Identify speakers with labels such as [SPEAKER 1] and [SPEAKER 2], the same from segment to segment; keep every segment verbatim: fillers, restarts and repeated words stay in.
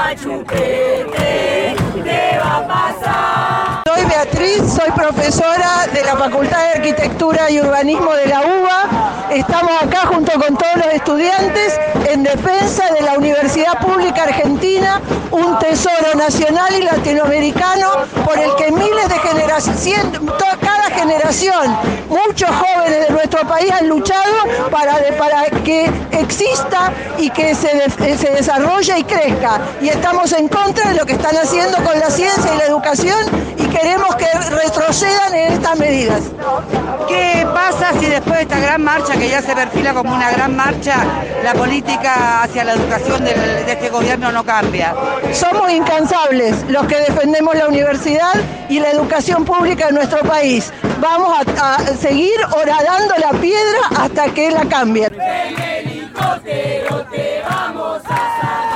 [SPEAKER 1] Toma chupete, ¿qué va a pasar?
[SPEAKER 2] Soy Beatriz, soy profesora de la Facultad de Arquitectura y Urbanismo de la UBA. Estamos acá junto con todos los estudiantes en defensa de la Universidad Pública Argentina, un tesoro nacional y latinoamericano por el que miles de generaciones, cada generación, muchos jóvenes de nuestro país han luchado para, de, para que exista y que se, de, se desarrolle y crezca. Y estamos en contra de lo que están haciendo con la ciencia y la educación y queremos que retrocedan en estas medidas.
[SPEAKER 3] ¿Qué pasa si después de esta gran marcha, que ya se perfila como una gran marcha, la política hacia la educación de, de este gobierno no cambia?
[SPEAKER 2] Somos incansables los que defendemos la universidad y la educación pública de nuestro país. Vamos a, a seguir horadando la piedra hasta que la cambien.
[SPEAKER 1] En helicóptero te vamos a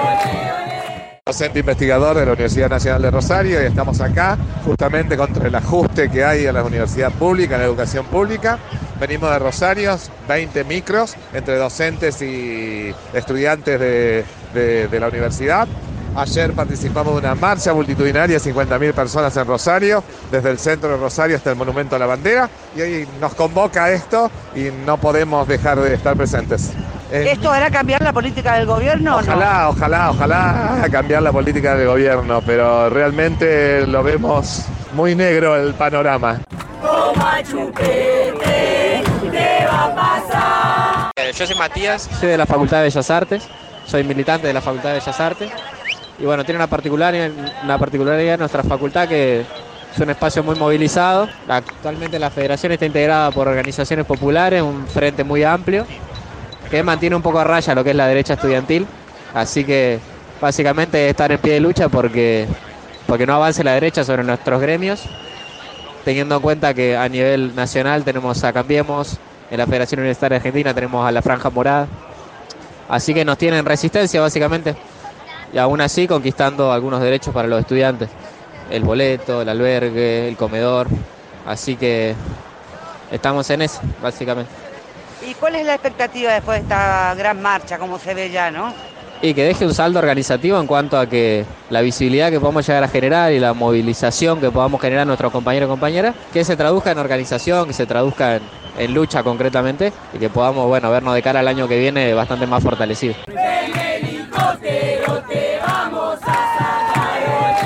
[SPEAKER 1] sacar.
[SPEAKER 4] Docente investigador de la Universidad Nacional de Rosario y estamos acá justamente contra el ajuste que hay en la universidad pública, en la educación pública. Venimos de Rosario, veinte micros entre docentes y estudiantes de, de, de la universidad. Ayer participamos de una marcha multitudinaria, cincuenta mil personas en Rosario, desde el centro de Rosario hasta el Monumento a la Bandera, y hoy nos convoca esto y no podemos dejar de estar presentes.
[SPEAKER 3] ¿Esto hará cambiar la política del gobierno o no?
[SPEAKER 4] Ojalá, ojalá, ojalá cambiar la política del gobierno, pero realmente lo vemos muy negro el panorama.
[SPEAKER 1] Toma chupete, ¿qué va a pasar?
[SPEAKER 5] Eh, yo soy Matías, soy de la Facultad de Bellas Artes, soy militante de la Facultad de Bellas Artes. Y bueno, tiene una particularidad, una particularidad en nuestra facultad que es un espacio muy movilizado. Actualmente la federación está integrada por organizaciones populares, un frente muy amplio, que mantiene un poco a raya lo que es la derecha estudiantil. Así que básicamente estar en pie de lucha porque, porque no avance la derecha sobre nuestros gremios, teniendo en cuenta que a nivel nacional tenemos a Cambiemos, en la Federación Universitaria Argentina tenemos a la Franja Morada. Así que nos tienen resistencia básicamente. Y aún así conquistando algunos derechos para los estudiantes, el boleto, el albergue, el comedor, así que estamos en eso, básicamente.
[SPEAKER 3] ¿Y cuál es la expectativa después de esta gran marcha, como se ve ya, no?
[SPEAKER 5] Y que deje un saldo organizativo en cuanto a que la visibilidad que podamos llegar a generar y la movilización que podamos generar nuestros compañeros y compañeras, que se traduzca en organización, que se traduzca en, en lucha concretamente y que podamos, bueno, vernos de cara al año que viene bastante más fortalecidos.
[SPEAKER 1] En helicóptero te vamos a sacar.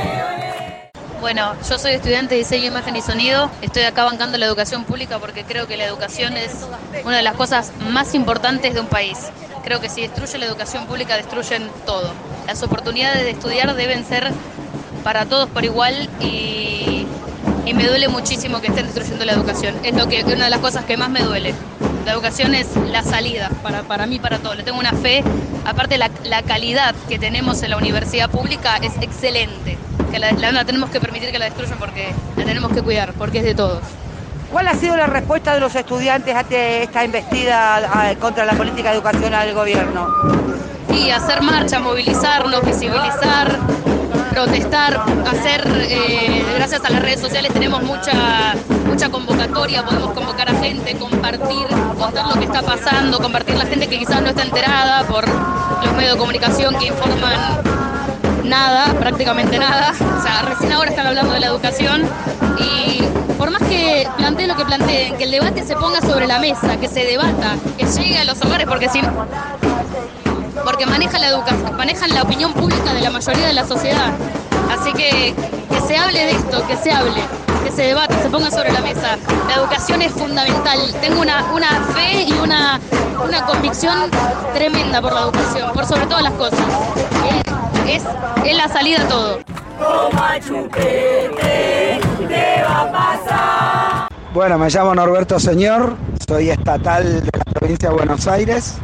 [SPEAKER 6] Bueno, yo soy estudiante de diseño, imagen y sonido. Estoy acá bancando la educación pública porque creo que la educación es una de las cosas más importantes de un país. Creo que si destruye la educación pública, destruyen todo. Las oportunidades de estudiar deben ser para todos por igual y, y me duele muchísimo que estén destruyendo la educación. Es lo que, una de las cosas que más me duele. La educación es la salida para, para mí, para todo. Le tengo una fe. Aparte, la, la calidad que tenemos en la universidad pública es excelente. Que la, la, la tenemos que permitir que la destruyan porque la tenemos que cuidar, porque es de todos.
[SPEAKER 3] ¿Cuál ha sido la respuesta de los estudiantes ante esta embestida a, contra la política educacional del gobierno?
[SPEAKER 6] Y hacer marcha, movilizarnos, visibilizar, protestar, hacer, eh, gracias a las redes sociales tenemos mucha, mucha convocatoria, podemos convocar a gente, compartir, contar lo que está pasando, compartir la gente que quizás no está enterada por los medios de comunicación que informan nada, prácticamente nada. O sea, recién ahora están hablando de la educación y por más que planteen lo que planteen, que el debate se ponga sobre la mesa, que se debata, que llegue a los hogares, porque si porque manejan la educación, manejan la opinión pública de la mayoría de la sociedad. Así que que se hable de esto, que se hable, que se debate, se ponga sobre la mesa. La educación es fundamental. Tengo una, una fe y una, una convicción tremenda por la educación, por sobre todas las cosas. Es, es la salida a todo.
[SPEAKER 1] Toma chupete, ¿qué va a pasar?
[SPEAKER 7] Bueno, me llamo Norberto Señor, soy estatal de la provincia de Buenos Aires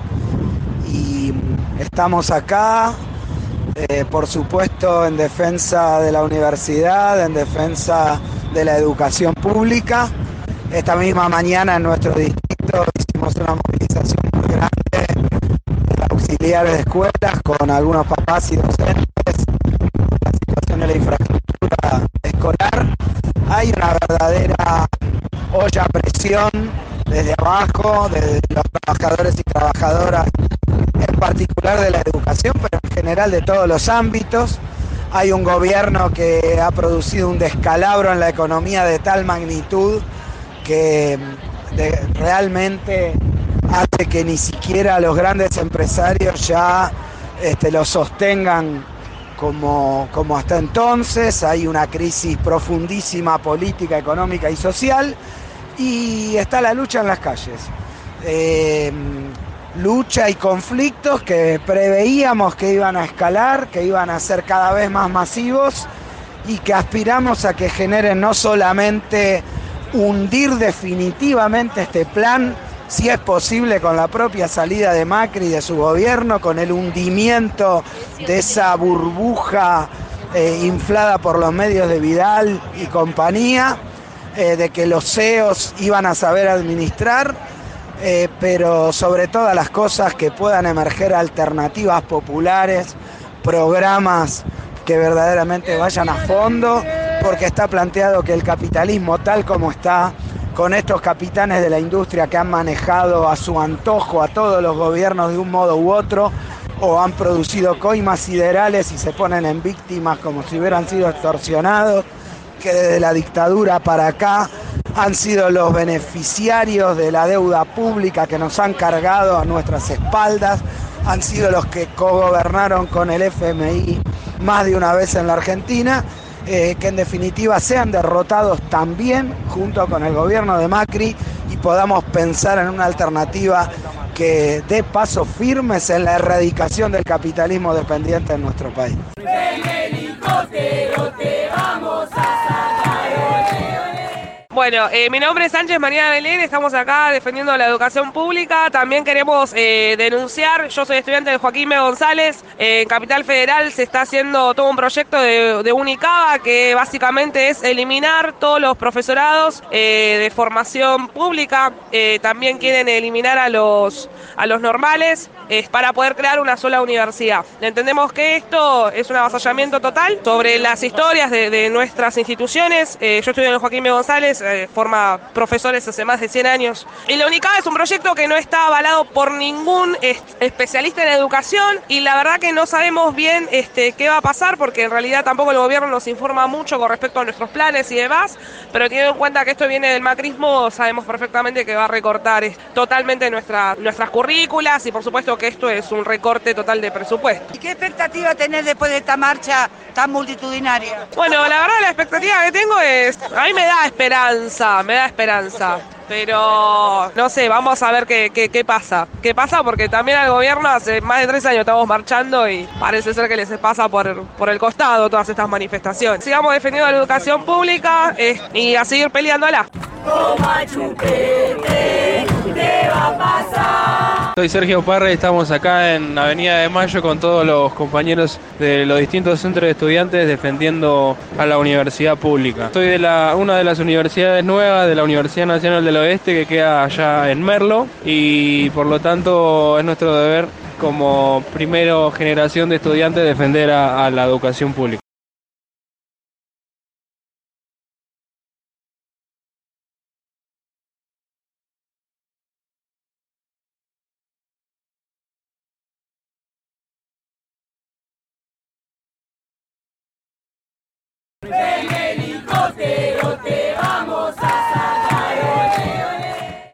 [SPEAKER 7] y estamos acá, eh, por supuesto, en defensa de la universidad, en defensa de la educación pública. Esta misma mañana en nuestro distrito hicimos una movilización muy grande de auxiliares de escuelas con algunos papás y docentes. La situación de la infraestructura escolar, hay una verdadera olla a presión desde abajo, desde los trabajadores y trabajadoras en particular de la educación, pero en general de todos los ámbitos. Hay un gobierno que ha producido un descalabro en la economía de tal magnitud que de, realmente hace que ni siquiera los grandes empresarios ya este, lo sostengan como, como hasta entonces. Hay una crisis profundísima política, económica y social, y está la lucha en las calles. Eh, lucha y conflictos que preveíamos que iban a escalar, que iban a ser cada vez más masivos y que aspiramos a que generen no solamente hundir definitivamente este plan, si es posible con la propia salida de Macri y de su gobierno, con el hundimiento de esa burbuja eh, inflada por los medios de Vidal y compañía, eh, de que los C E Os iban a saber administrar, eh, pero sobre todas las cosas que puedan emerger alternativas populares, programas que verdaderamente vayan a fondo, porque está planteado que el capitalismo tal como está, con estos capitanes de la industria que han manejado a su antojo a todos los gobiernos de un modo u otro, o han producido coimas siderales y se ponen en víctimas como si hubieran sido extorsionados, que desde la dictadura para acá han sido los beneficiarios de la deuda pública que nos han cargado a nuestras espaldas, han sido los que cogobernaron con el F M I más de una vez en la Argentina, eh, que en definitiva sean derrotados también junto con el gobierno de Macri y podamos pensar en una alternativa que dé pasos firmes en la erradicación del capitalismo dependiente en nuestro país.
[SPEAKER 8] Bueno, eh, mi nombre es Sánchez María Belén, estamos acá defendiendo la educación pública. También queremos eh, denunciar, yo soy estudiante de Joaquín B. González, eh, en Capital Federal se está haciendo todo un proyecto de, de Unicaba que básicamente es eliminar todos los profesorados eh, de formación pública. Eh, también quieren eliminar a los, a los normales eh, para poder crear una sola universidad. Entendemos que esto es un avasallamiento total sobre las historias de, de nuestras instituciones. Eh, yo estudio en Joaquín B. González, eh, forma profesores hace más de cien años. Y la Unicaba es un proyecto que no está avalado por ningún eh, especialista en educación y la verdad que no sabemos bien este, qué va a pasar porque en realidad tampoco el gobierno nos informa mucho con respecto a nuestros planes y demás, pero teniendo en cuenta que esto viene del macrismo, sabemos perfectamente que va a recortar eh, totalmente nuestra, nuestras currículas y por supuesto que esto es un recorte total de presupuesto.
[SPEAKER 3] ¿Y qué expectativa tenés después de esta marcha tan multitudinaria?
[SPEAKER 8] Bueno, la verdad la expectativa que tengo es, a mí me da esperanza, me da esperanza, pero no sé, vamos a ver qué, qué, qué pasa, qué pasa porque también al gobierno hace más de tres años estamos marchando y parece ser que les pasa por, por el costado todas estas manifestaciones. Sigamos defendiendo la educación pública eh, y a seguir peleándola.
[SPEAKER 1] Toma chupete, ¿qué va a pasar?
[SPEAKER 9] Soy Sergio Parra y estamos acá en Avenida de Mayo con todos los compañeros de los distintos centros de estudiantes defendiendo a la universidad pública. Soy de la, una de las universidades nuevas de la Universidad Nacional del Oeste que queda allá en Merlo y por lo tanto es nuestro deber como primera generación de estudiantes defender a, a la educación pública.
[SPEAKER 1] Ven,